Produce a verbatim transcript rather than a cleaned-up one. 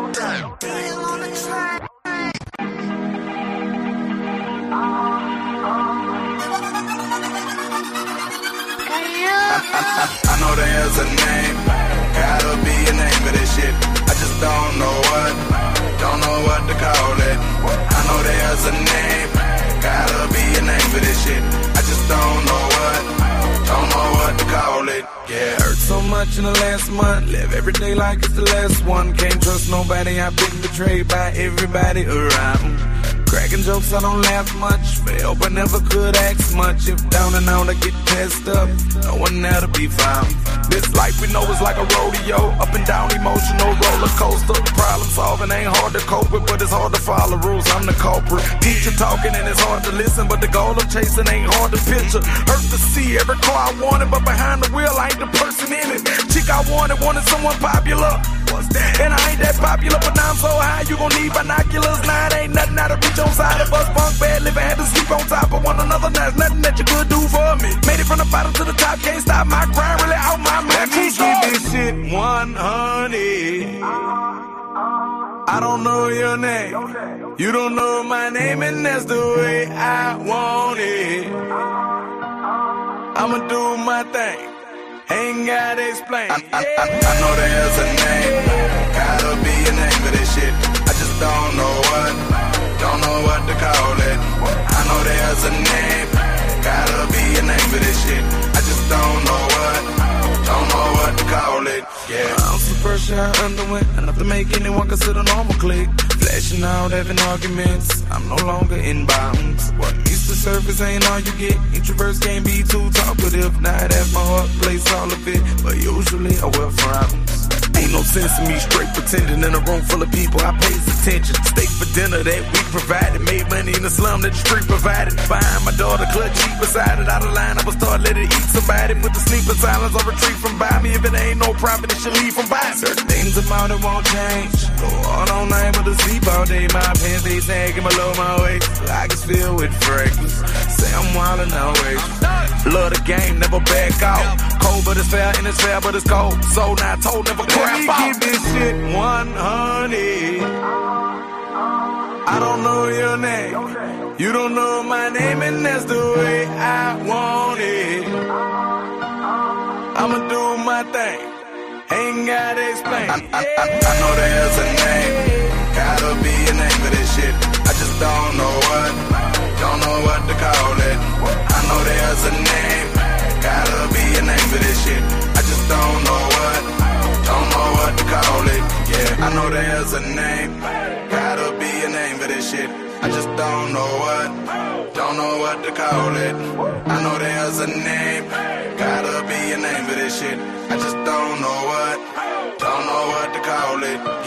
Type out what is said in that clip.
I know there's a name, gotta be a name for this shit. I just don't know what, don't know what to call it. I know there's a name, gotta be a name for this shit. I just don't know what, don't know what to call it. Yeah, hurt so much in the last month, live every day like it's the last one. Can't trust nobody, I've been betrayed by everybody around. Cracking jokes, I don't laugh much. For help, I never could ask much. If down and out, I get passed up. No one there to be found. This life we know is like a rodeo. Up and down, emotional roller coaster. Problem solving ain't hard to cope with, but it's hard to follow rules. I'm the culprit. Teacher talking and it's hard to listen, but the goal of chasing ain't hard to picture. Hurt to see every car I wanted, but behind the wheel, I ain't the person in it. Chick I wanted, wanted someone popular. What's that? And I ain't that popular, but now I'm so high, you gon' need binoculars. Now it ain't nothing out of reach on side of us. Funk bad living, had to sleep on top of one another. Now it's nothing that you could do for me. Made it from the bottom to the top, can't stop my grind, really out my mind. Let me keep this shit one hundred. I don't know your name, you don't know my name, and that's the way I want it. I'ma do my thing, ain't gotta explain. I, I, I, I know there's a name, gotta be a name for this shit. I just don't know what, don't know what to call it. I know there's a name, gotta be a name for this shit. I just don't know what, don't know what to call it. Yeah, I'm some pressure I underwent, enough to make anyone consider normal click. Flashing out, having arguments, I'm no longer in bounds. What meets the surface ain't all you get. Introverts can't be too talkative. Not at my heart, place all of it, but usually I wear frowns. Ain't no sense in me straight pretending in a room full of people. I pays attention. Steak for dinner that we provided. Made money in the slum that the street provided. Behind my daughter, clutch cheap beside it. Out of line, I would start letting it eat somebody. Put the sleep in silence, I retreat from by me. If it ain't no profit, it should leave from by. Certain things about it won't change. Go on all night with a sleep all day. My pants, they sagging below my waist. Like it's filled with fragrance. Say I'm wildin' always. Love the game, never back out. Cold but it's fair, and it's fair but it's cold. So now I told, never crap out. Let me keep this shit one hundred. I don't know your name, you don't know my name, and that's the way I want it. I'ma do my thing, ain't gotta explain. I, I, I, I know there's a name, gotta be a name for this shit. I just don't know what, don't know what to call it. I know there's a name, gotta be a name for this shit. I just don't know what, don't know what to call it. Yeah, I know there's a name, gotta be a name for this shit. I just don't know what, don't know what to call it. I know there's a name, gotta be a name for this shit. I just don't know what, don't know what to call it.